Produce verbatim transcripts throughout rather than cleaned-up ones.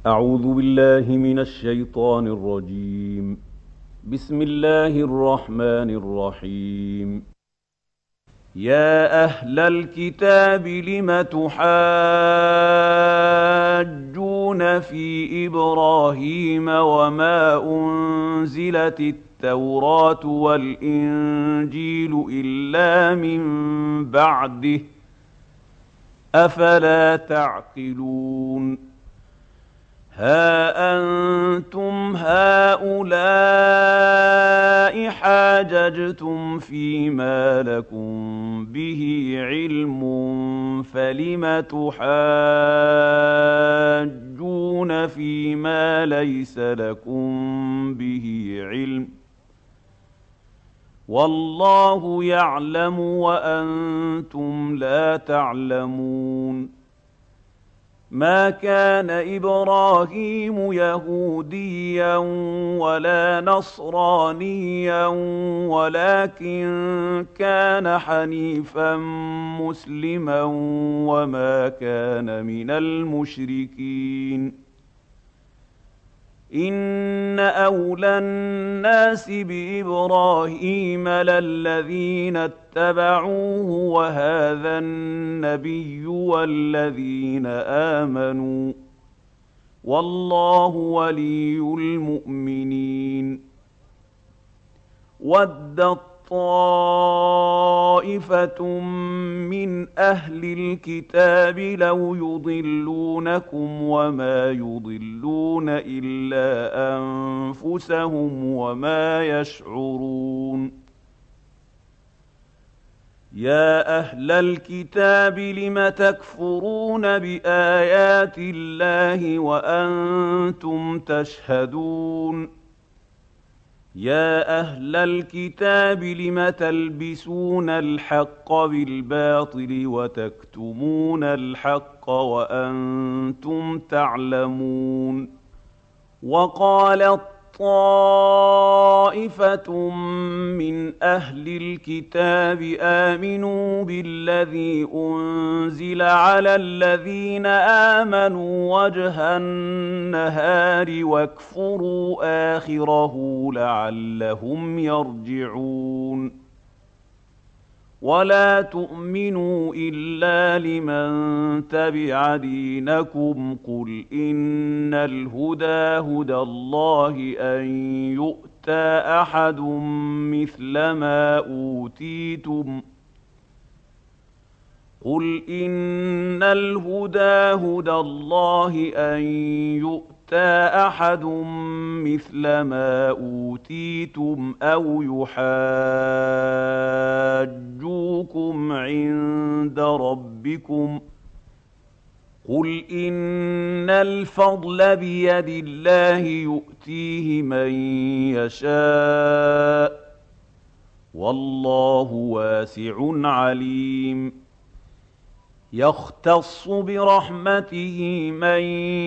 أعوذ بالله من الشيطان الرجيم. بسم الله الرحمن الرحيم. يا أهل الكتاب لم تحاجون في إبراهيم وما أنزلت التوراة والإنجيل إلا من بعده أفلا تعقلون. ها أنتم هؤلاء حاججتم فيما لكم به علم فلم تحاجون فيما ليس لكم به علم والله يعلم وأنتم لا تعلمون. ما كان إبراهيم يهوديا ولا نصرانيا ولكن كان حنيفا مسلما وما كان من المشركين. إن أولى الناس بإبراهيم للذين اتبعوه وهذا النبي والذين آمنوا والله ولي المؤمنين. ودت طائفة من أهل الكتاب لو يضلونكم وما يضلون إلا أنفسهم وما يشعرون. يا أهل الكتاب لم تكفرون بآيات الله وأنتم تشهدون. يا أهل الكتاب لم تلبسون الحق بالباطل وتكتمون الحق وأنتم تعلمون. وقالت طائفة من أهل الكتاب آمنوا بالذي أنزل على الذين آمنوا وجه النهار واكفروا آخره لعلهم يرجعون. ولا تؤمنوا إلا لمن تبع دينكم قل إن الهدى هدى الله أن يؤتى أحد مثل ما أوتيتم قل إن الهدى هدى الله أن يؤتى أحد مثل ما أوتيتم أو يحاجوكم عند ربكم قل إن الفضل بيد الله يؤتيه من يشاء والله واسع عليم. يختص برحمته من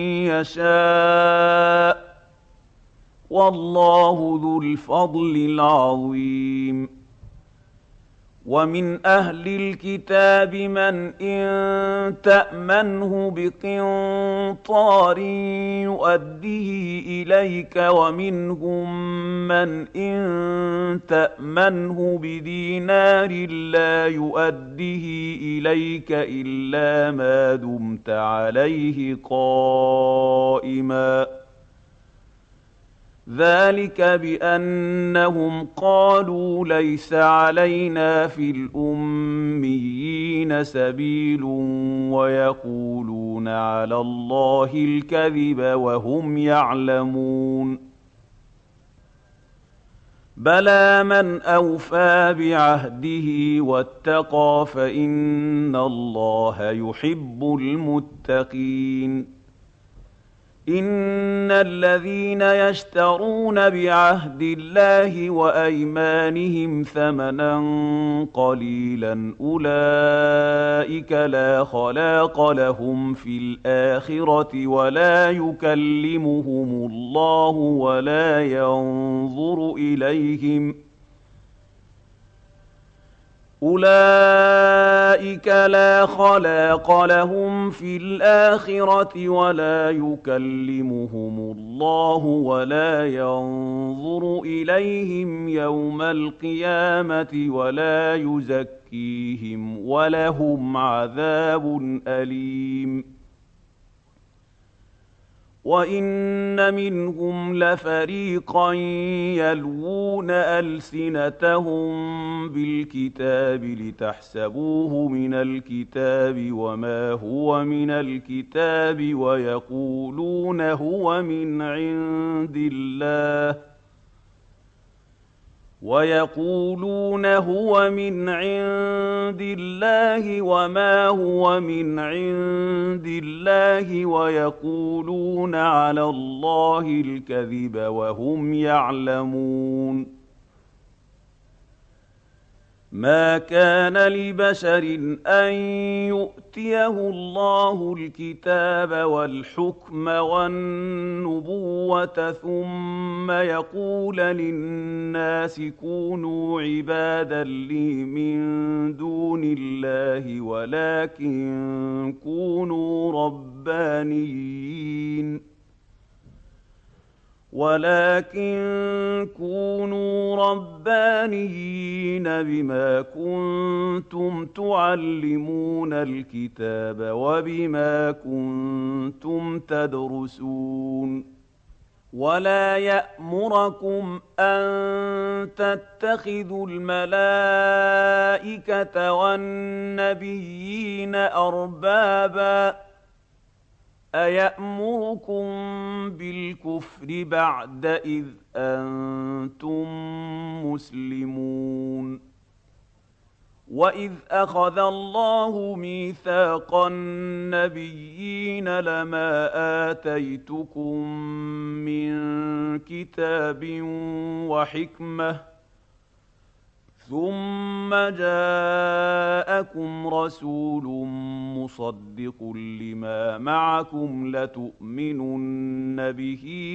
يشاء والله ذو الفضل العظيم. ومن أهل الكتاب من إن تأمنه بقنطار يؤديه إليك ومنهم من إن تأمنه بدينار لا يؤديه إليك إلا ما دمت عليه قائما ذلك بأنهم قالوا ليس علينا في الأميين سبيل ويقولون على الله الكذب وهم يعلمون. بلى من أوفى بعهده واتقى فإن الله يحب المتقين. إن الذين يشترون بعهد الله وأيمانهم ثمنا قليلا أولئك لا خلاق لهم في الآخرة ولا يكلمهم الله ولا ينظر إليهم أولئك لا خلاق لهم في الآخرة ولا يكلمهم الله ولا ينظر إليهم يوم القيامة ولا يزكيهم ولهم عذاب أليم وَإِنَّ مِنْهُمْ لَفَرِيقًا يَلْوُونَ أَلْسِنَتَهُم بِالْكِتَابِ لِتَحْسَبُوهُ مِنَ الْكِتَابِ وَمَا هُوَ مِنَ الْكِتَابِ وَيَقُولُونَ هُوَ مِنْ عِندِ اللَّهِ وَيَقُولُونَ هُوَ مِنْ عِندِ اللَّهِ وَمَا هُوَ مِنْ عِندِ اللَّهِ وَيَقُولُونَ عَلَى اللَّهِ الْكَذِبَ وَهُمْ يَعْلَمُونَ مَا كَانَ لِبَشَرٍ أَن يُؤْتِيَهُ اللَّهُ الْكِتَابَ وَالْحُكْمَ وَالنُّبُوَّةَ ثُمَّ يَقُولَ لِلنَّاسِ كُونُوا عِبَادًا لِّي مِن دُونِ اللَّهِ وَلَٰكِن كُونُوا رَبَّانِيِّينَ ولكن كونوا ربانيين بما كنتم تعلمون الكتاب وبما كنتم تدرسون ولا يأمركم أن تتخذوا الملائكة والنبيين أربابا أَيَأْمُرُكُم بِالْكُفْرِ بَعْدَ إِذْ أَنتُم مُّسْلِمُونَ وَإِذْ أَخَذَ اللَّهُ مِيثَاقَ النَّبِيِّينَ لَمَا آتَيْتُكُم مِّن كِتَابٍ وَحِكْمَةٍ ثُمَّ جَاءَكُمْ رَسُولٌ مُّصَدِّقٌ لِّمَا مَعَكُمْ لَتُؤْمِنُنَّ بِهِ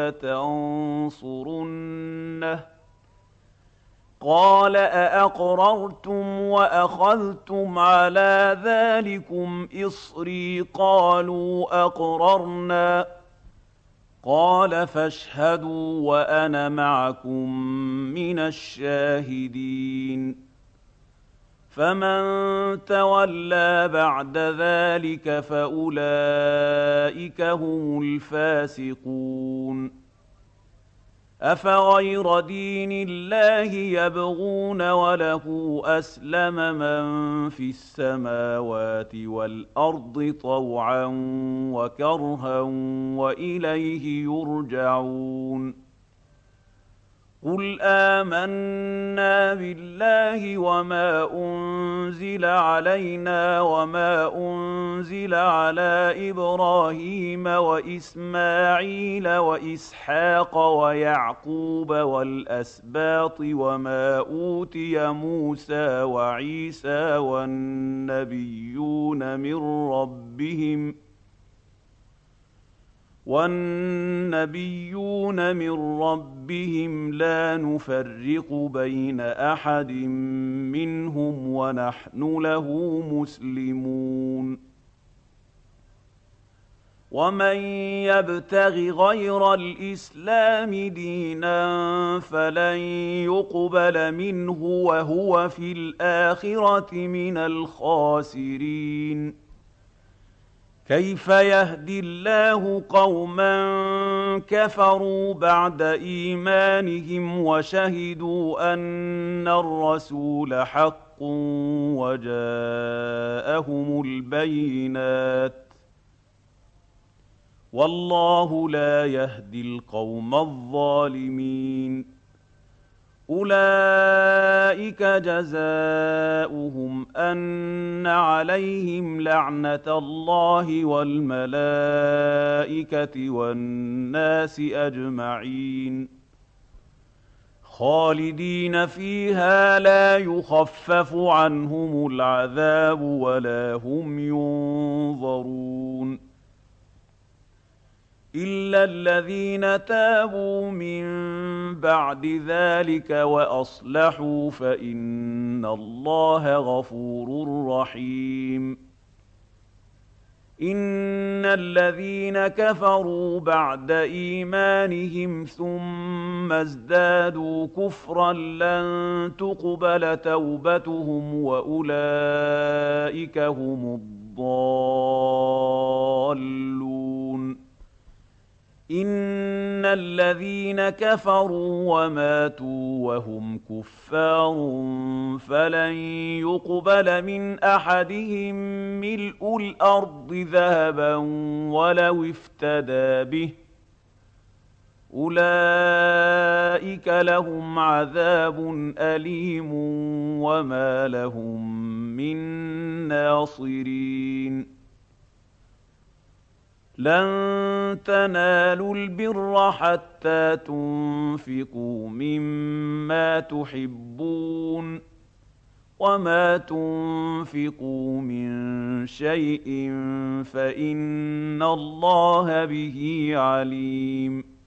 وَلَتَنصُرُنَّهُ قَالَ أَأَقْرَرْتُمْ وَأَخَذْتُمْ عَلَىٰ ذَٰلِكُمْ إِصْرِي قَالُوا أَقْرَرْنَا قَالَ فَاشْهَدُوا وَأَنَا مَعَكُم مِّنَ الشَّاهِدِينَ فَمَن تَوَلَّىٰ بَعْدَ ذَٰلِكَ فَأُولَٰئِكَ هُمُ الْفَاسِقُونَ أَفَغَيْرَ دِينِ اللَّهِ يَبْغُونَ وَلَهُ أَسْلَمَ مَن فِي السَّمَاوَاتِ وَالْأَرْضِ طَوْعًا وَكَرْهًا وَإِلَيْهِ يُرْجَعُونَ قُلْ آمَنَّا بِاللَّهِ وَمَا أُنزِلَ عَلَيْنَا وَمَا أُنزِلَ عَلَىٰ إِبْرَاهِيمَ وَإِسْمَاعِيلَ وَإِسْحَاقَ وَيَعْقُوبَ وَالْأَسْبَاطِ وَمَا أُوتِيَ مُوسَىٰ وَعِيسَىٰ وَالنَّبِيُّونَ مِن رَّبِّهِمْ وَالنَّبِيُّونَ مِن رَّبِّهِمْ لَا نُفَرِّقُ بَيْنَ أَحَدٍ مِّنْهُمْ وَنَحْنُ لَهُ مُسْلِمُونَ وَمَن يَبْتَغِ غَيْرَ الْإِسْلَامِ دِينًا فَلَن يُقْبَلَ مِنْهُ وَهُوَ فِي الْآخِرَةِ مِنَ الْخَاسِرِينَ كَيْفَ يَهْدِي اللَّهُ قَوْمًا كَفَرُوا بَعْدَ إِيمَانِهِمْ وَشَهِدُوا أَنَّ الرَّسُولَ حَقٌّ وَجَاءَهُمُ الْبَيِّنَاتُ وَاللَّهُ لَا يَهْدِي الْقَوْمَ الظَّالِمِينَ أُولَٰئِكَ جَزَاؤُهُمْ أَنَّ عَلَيْهِمْ لَعْنَةَ اللَّهِ وَالْمَلَائِكَةِ وَالنَّاسِ أَجْمَعِينَ خَالِدِينَ فِيهَا لَا يُخَفَّفُ عَنْهُمُ الْعَذَابُ وَلَا هُمْ يُنظَرُونَ إلا الذين تابوا من بعد ذلك وأصلحوا فإن الله غفور رحيم. إن الذين كفروا بعد إيمانهم ثم ازدادوا كفرا لن تقبل توبتهم وأولئك هم الضالون. إن الذين كفروا وماتوا وهم كفار فلن يقبل من أحدهم ملء الأرض ذهبا ولو افتدى به أولئك لهم عذاب أليم وما لهم من ناصرين. لن تنالوا البر حتى تنفقوا مما تحبون وما تنفقوا من شيء فإن الله به عليم.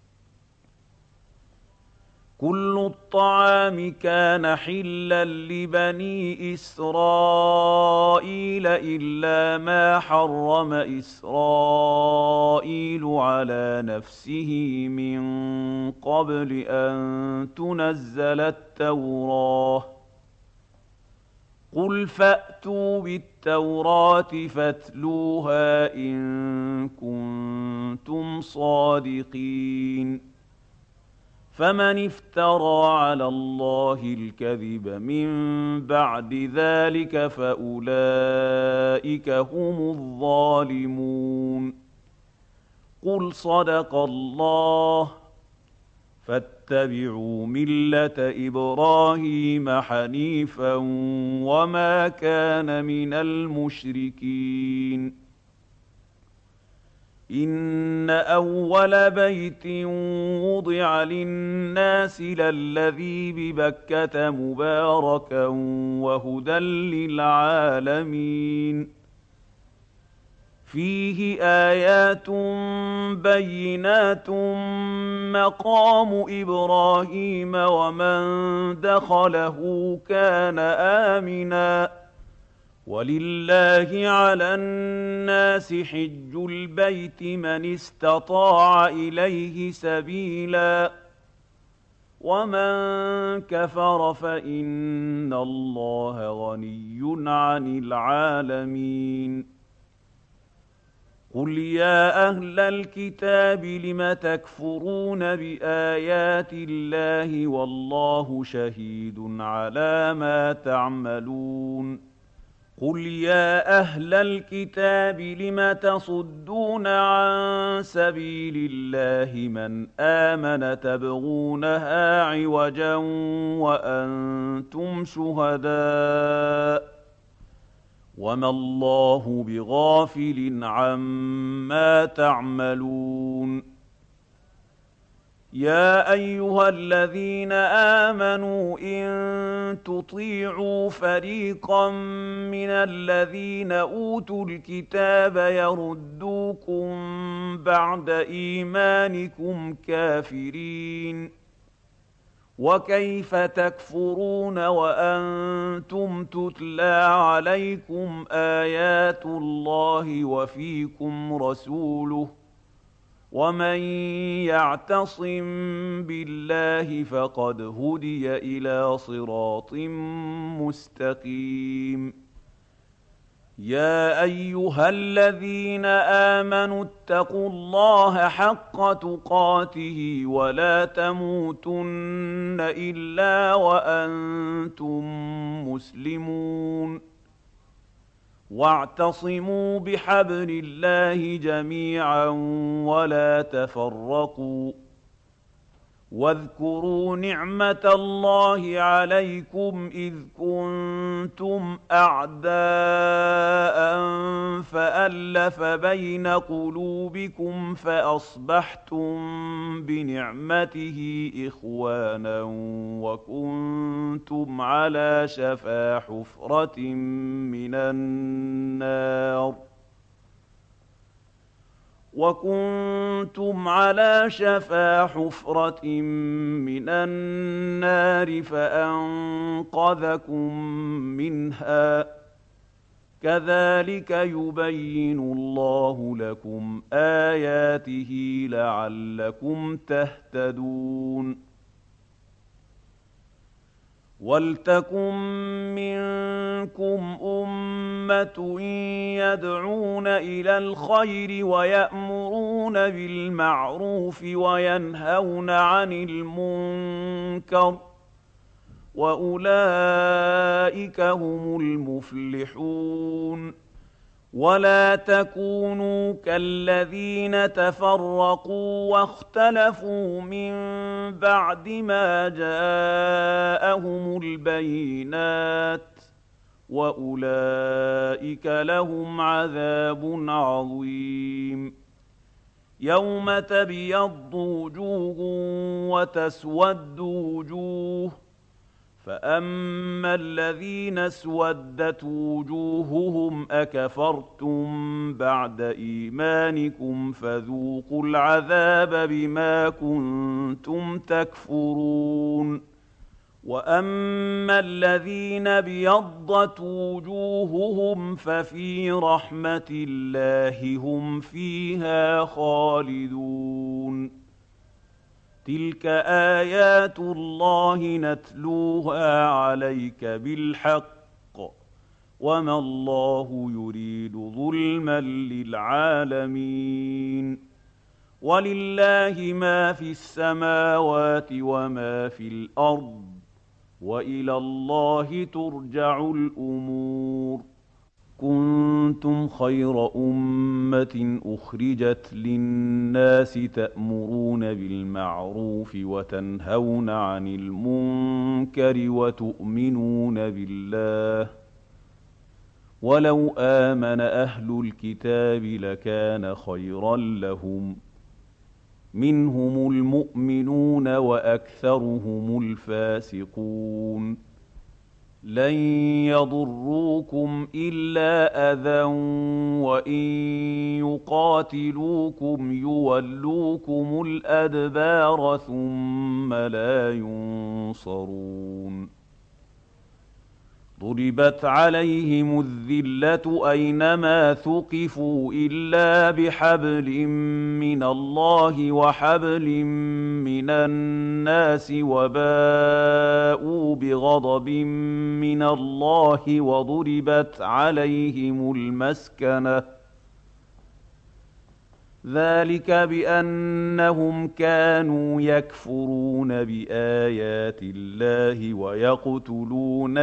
كل الطعام كان حلا لبني إسرائيل إلا ما حرم إسرائيل على نفسه من قبل أن تنزل التوراة. قل فأتوا بالتوراة فاتلوها إن كنتم صادقين. فمن افترى على الله الكذب من بعد ذلك فأولئك هم الظالمون. قل صدق الله فاتبعوا ملة إبراهيم حنيفا وما كان من المشركين. إن أول بيت وضع للناس للذي ببكة مباركا وهدى للعالمين. فيه آيات بينات مقام إبراهيم ومن دخله كان آمناً ولله على الناس حج البيت من استطاع إليه سبيلا ومن كفر فإن الله غني عن العالمين. قل يا أهل الكتاب لم تكفرون بآيات الله والله شهيد على ما تعملون. قل يا أهل الكتاب لم تصدون عن سبيل الله من آمن تبغونها عوجا وأنتم شهداء وما الله بغافل عما تعملون. يا أيها الذين آمنوا إن تطيعوا فريقا من الذين أوتوا الكتاب يردوكم بعد إيمانكم كافرين وكيف تكفرون وأنتم تتلى عليكم آيات الله وفيكم رسوله ومن يعتصم بالله فقد هدي إلى صراط مستقيم. يا أيها الذين آمنوا اتقوا الله حق تقاته ولا تموتن إلا وأنتم مسلمون واعتصموا بحبل الله جميعا ولا تفرقوا واذكروا نعمة الله عليكم إذ كنتم أعداء فألف بين قلوبكم فأصبحتم بنعمته إخوانا وكنتم على شفا حفرة من النار وكنتم على شفا حفرة من النار فأنقذكم منها كذلك يبين الله لكم آياته لعلكم تهتدون وَلْتَكُن مِّنكُمْ أُمَّةٌ يَدْعُونَ إِلَى الْخَيْرِ وَيَأْمُرُونَ بِالْمَعْرُوفِ وَيَنْهَوْنَ عَنِ الْمُنكَرِ وَأُولَٰئِكَ هُمُ الْمُفْلِحُونَ وَلَا تَكُونُوا كَالَّذِينَ تَفَرَّقُوا وَاخْتَلَفُوا مِن بَعْدِ مَا جَاءَهُمُ الْبَيِّنَاتُ وَأُولَٰئِكَ لَهُمْ عَذَابٌ عَظِيمٌ يَوْمَ تَبْيَضُّ وُجُوهٌ وَتَسْوَدُّ وُجُوهٌ فَأَمَّا الَّذِينَ اسْوَدَّتْ وُجُوهُهُمْ أَكَفَرْتُم بَعْدَ إِيمَانِكُمْ فَذُوقُوا الْعَذَابَ بِمَا كُنتُمْ تَكْفُرُونَ وَأَمَّا الَّذِينَ ابْيَضَّتْ وُجُوهُهُمْ فَفِي رَحْمَةِ اللَّهِ هُمْ فِيهَا خَالِدُونَ تِلْكَ آيَاتُ اللَّهِ نَتْلُوهَا عَلَيْكَ بِالْحَقِّ وَمَا اللَّهُ يُرِيدُ ظُلْمًا لِّلْعَالَمِينَ وَلِلَّهِ مَا فِي السَّمَاوَاتِ وَمَا فِي الْأَرْضِ وَإِلَى اللَّهِ تُرْجَعُ الْأُمُورُ كُنتُمْ خَيْرَ أُمَّةٍ أُخْرِجَتْ لِلنَّاسِ تَأْمُرُونَ بِالْمَعْرُوفِ وَتَنْهَوْنَ عَنِ الْمُنكَرِ وَتُؤْمِنُونَ بِاللَّهِ وَلَوْ آمَنَ أَهْلُ الْكِتَابِ لَكَانَ خَيْرًا لَّهُمْ مِنْهُمُ الْمُؤْمِنُونَ وَأَكْثَرُهُمُ الْفَاسِقُونَ لَن يَضُرُّوكُمْ إِلَّا أَذًى وَإِن يُقَاتِلُوكُمْ يُوَلُّوكُمُ الْأَدْبَارَ ثُمَّ لَا يُنصَرُونَ ضُرِبَتْ عَلَيْهِمُ الذِّلَّةُ أَيْنَمَا ثُقِفُوا إِلَّا بِحَبْلٍ مِّنَ اللَّهِ وَحَبْلٍ مِّنَ النَّاسِ وَبَاءُوا بِغَضَبٍ مِّنَ اللَّهِ وَضُرِبَتْ عَلَيْهِمُ الْمَسْكَنَةُ ذَلِكَ بِأَنَّهُمْ كَانُوا يَكْفُرُونَ بِآيَاتِ اللَّهِ وَيَقْتُلُونَ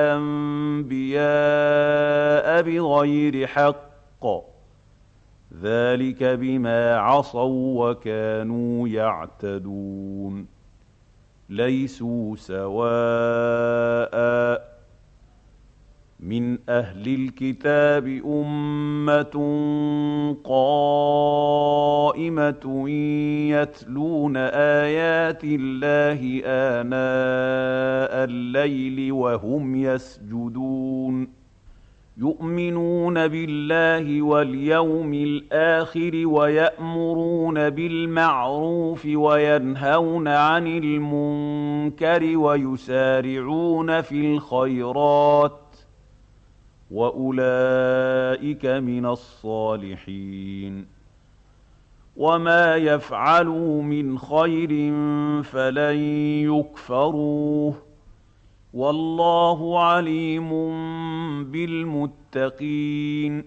الْأَنبِيَاءَ بِغَيْرِ حَقٍّ ذَلِكَ بِمَا عَصَوا وَّكَانُوا يَعْتَدُونَ لَيْسُوا سَوَاءً مِنْ أَهْلِ الْكِتَابِ أُمَّةٌ قَائِمَةٌ يَتْلُونَ آيَاتِ اللَّهِ آنَاءَ اللَّيْلِ وَهُمْ يَسْجُدُونَ يُؤْمِنُونَ بِاللَّهِ وَالْيَوْمِ الْآخِرِ وَيَأْمُرُونَ بِالْمَعْرُوفِ وَيَنْهَوْنَ عَنِ الْمُنكَرِ وَيُسَارِعُونَ فِي الْخَيْرَاتِ وَأُولَئِكَ مِنَ الصَّالِحِينَ وَمَا يَفْعَلُوا مِنْ خَيْرٍ فَلَن يُكْفَرُوهُ وَاللَّهُ عَلِيمٌ بِالْمُتَّقِينَ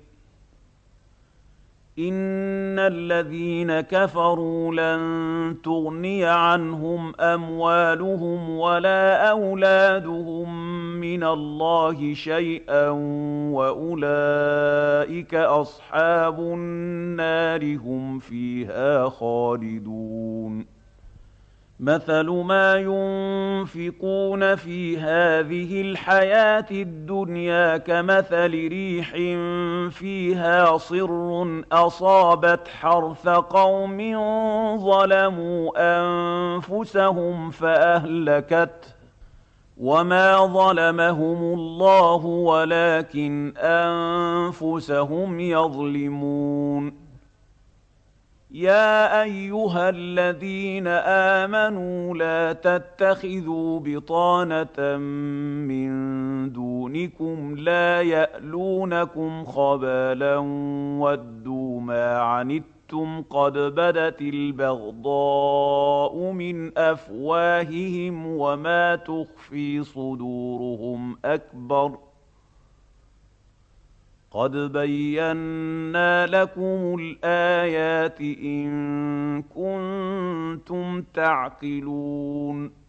إِنَّ الَّذِينَ كَفَرُوا لَن تُغْنِيَ عَنْهُمْ أَمْوَالُهُمْ وَلَا أَوْلَادُهُم مِّنَ اللَّهِ شَيْئًا وَأُولَٰئِكَ أَصْحَابُ النَّارِ هُمْ فِيهَا خَالِدُونَ مَثَلُ مَا يُنفِقُونَ فِي هَٰذِهِ الْحَيَاةِ الدُّنْيَا كَمَثَلِ رِيحٍ فِيهَا صِرٌّ أَصَابَتْ حَرْثَ قَوْمٍ ظَلَمُوا أَنفُسَهُمْ فَأَهْلَكَتْهُ وَمَا ظَلَمَهُمُ اللَّهُ وَلَٰكِنْ أَنفُسَهُمْ يَظْلِمُونَ يا أيها الذين آمنوا لا تتخذوا بطانة من دونكم لا يألونكم خبالا ودوا ما عنتم قد بدت البغضاء من أفواههم وما تخفي صدورهم أكبر قد بينا لكم الآيات إن كنتم تعقلون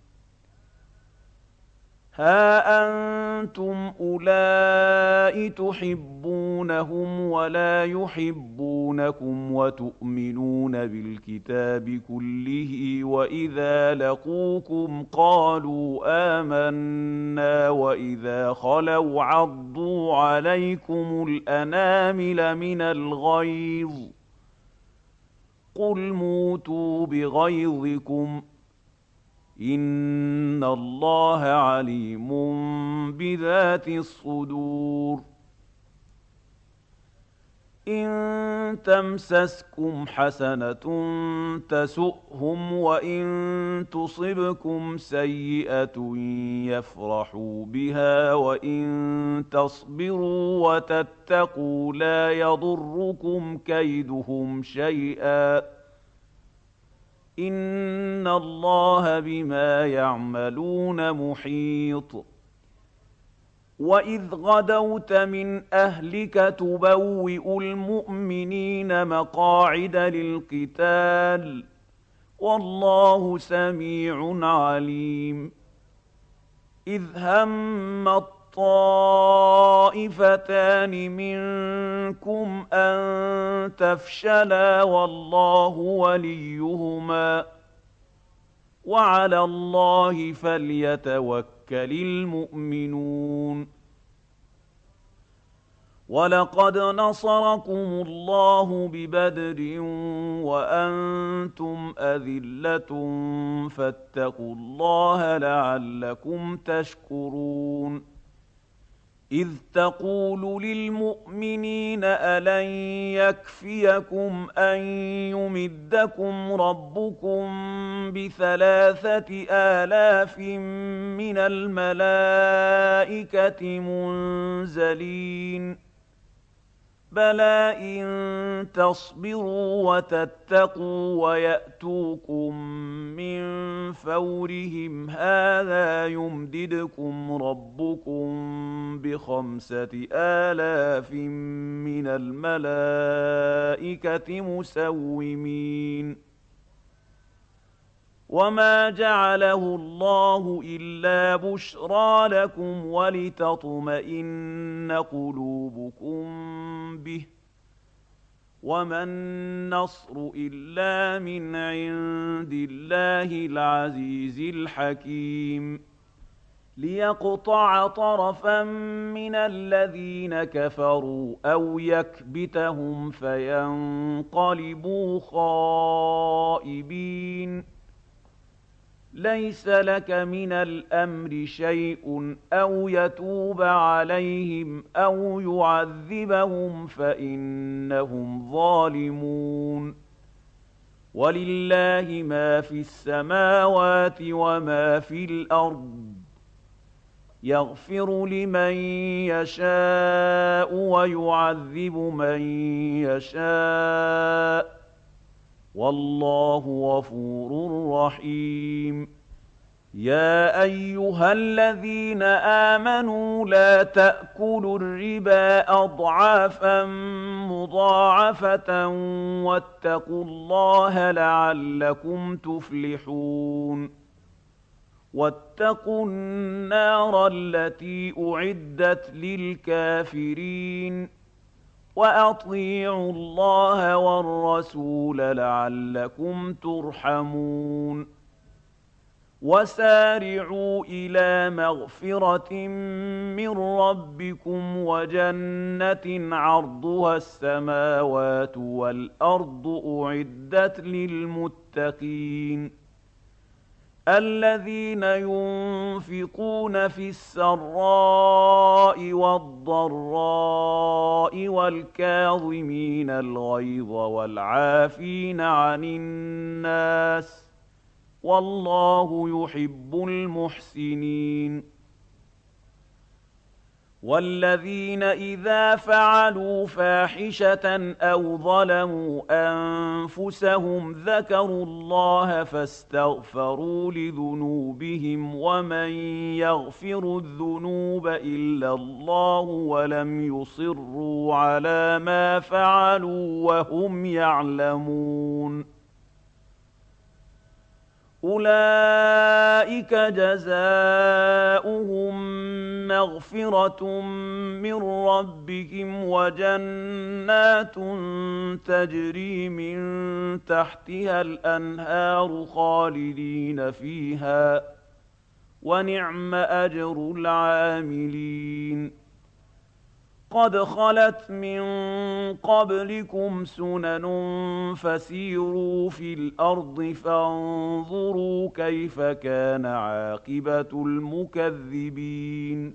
ها أنتم أولئك تحبونهم ولا يحبونكم وتؤمنون بالكتاب كله وإذا لقوكم قالوا آمنا وإذا خلوا عضوا عليكم الأنامل من الغيظ قل موتوا بغيظكم إن الله عليم بذات الصدور إن تمسسكم حسنة تسؤهم وإن تصبكم سيئة يفرحوا بها وإن تصبروا وتتقوا لا يضركم كيدهم شيئا إن الله بما يعملون محيط وإذ غدوت من أهلك تبوئ المؤمنين مقاعد للقتال والله سميع عليم إذ هم الطائفتان منكم أن تفشلا والله وليهما وعلى الله فليتوكل المؤمنون ولقد نصركم الله ببدر وأنتم أذلة فاتقوا الله لعلكم تشكرون إذ تقول للمؤمنين ألن يكفيكم أن يمدكم ربكم بثلاثة آلاف من الملائكة منزلين بلى إن تصبروا وتتقوا ويأتوكم من فورهم هذا يمددكم ربكم بخمسة آلاف من الملائكة مسومين وما جعله الله إلا بشرى لكم ولتطمئن قلوبكم به وما النصر إلا من عند الله العزيز الحكيم ليقطع طرفا من الذين كفروا أو يكبتهم فينقلبوا خائبين ليس لك من الأمر شيء أو يتوب عليهم أو يعذبهم فإنهم ظالمون ولله ما في السماوات وما في الأرض يغفر لمن يشاء ويعذب من يشاء والله غفور رحيم يا أيها الذين آمنوا لا تأكلوا الربا أضعافا مضاعفة واتقوا الله لعلكم تفلحون واتقوا النار التي أعدت للكافرين وأطيعوا الله والرسول لعلكم ترحمون وسارعوا إلى مغفرة من ربكم وجنة عرضها السماوات والأرض أعدت للمتقين الذين ينفقون في السراء والضراء والكاظمين الغيظ والعافين عن الناس والله يحب المحسنين. والذين إذا فعلوا فاحشة أو ظلموا أنفسهم ذكروا الله فاستغفروا لذنوبهم ومن يغفر الذنوب إلا الله ولم يصروا على ما فعلوا وهم يعلمون. أولئك جزاؤهم مغفرة من ربهم وجنات تجري من تحتها الأنهار خالدين فيها ونعم أجر العاملين. قد خلت من قبلكم سنن فسيروا في الأرض فانظروا كيف كان عاقبة المكذبين.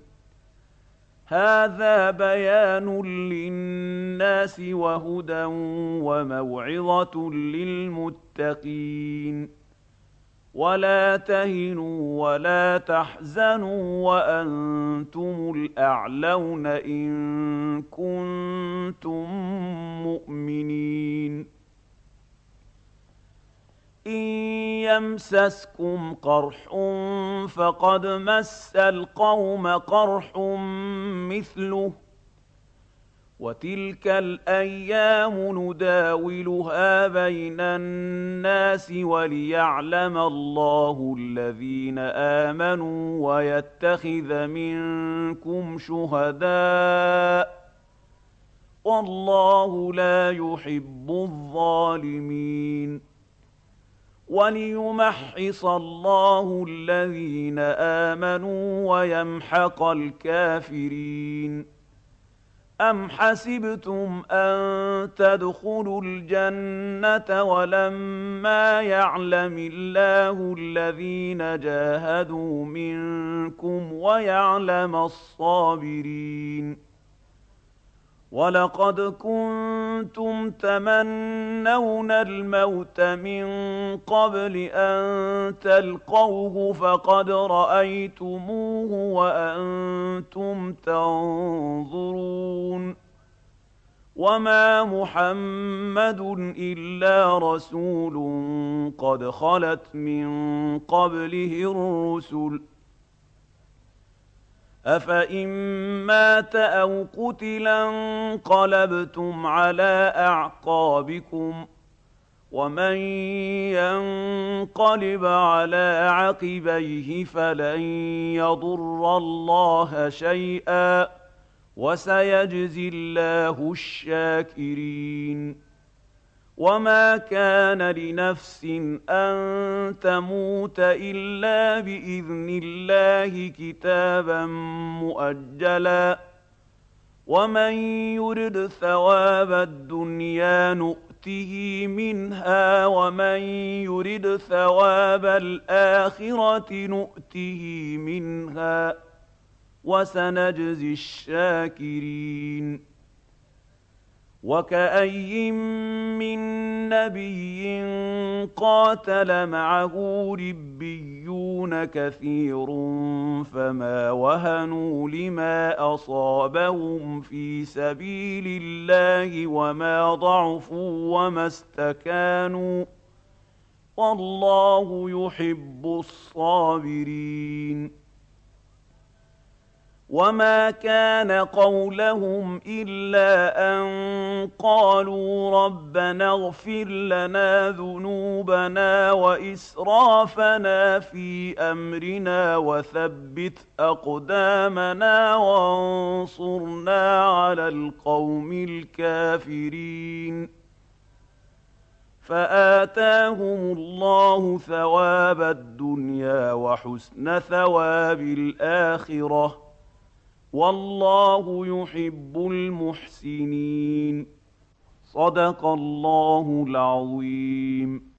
هذا بيان للناس وهدى وموعظة للمتقين. ولا تهنوا ولا تحزنوا وأنتم الأعلون إن كنتم مؤمنين. إن يمسسكم قرح فقد مس القوم قرح مثله وتلك الأيام نداولها بين الناس وليعلم الله الذين آمنوا ويتخذ منكم شهداء والله لا يحب الظالمين. وليمحص الله الذين آمنوا ويمحق الكافرين. أم حسبتم أن تدخلوا الجنة ولما يعلم الله الذين جاهدوا منكم ويعلم الصابرين. ولقد كنتم تمنون الموت من قبل أن تلقوه فقد رأيتموه وأنتم تنظرون. وما محمد إلا رسول قد خلت من قبله الرسل أفإن مات أو قتلا انقلبتم على أعقابكم ومن ينقلب على عقبيه فلن يضر الله شيئا وسيجزي الله الشاكرين. وما كان لنفس أن تموت إلا بإذن الله كتابا مؤجلا ومن يرد ثواب الدنيا نؤته منها ومن يرد ثواب الآخرة نؤته منها وسنجزي الشاكرين. وكأي من نبي قاتل معه ربيون كثير فما وهنوا لما أصابهم في سبيل الله وما ضعفوا وما استكانوا والله يحب الصابرين. وما كان قولهم إلا أن قالوا ربنا اغفر لنا ذنوبنا وإسرافنا في أمرنا وثبت أقدامنا وانصرنا على القوم الكافرين. فآتاهم الله ثواب الدنيا وحسن ثواب الآخرة والله يحب المحسنين. صدق الله العظيم.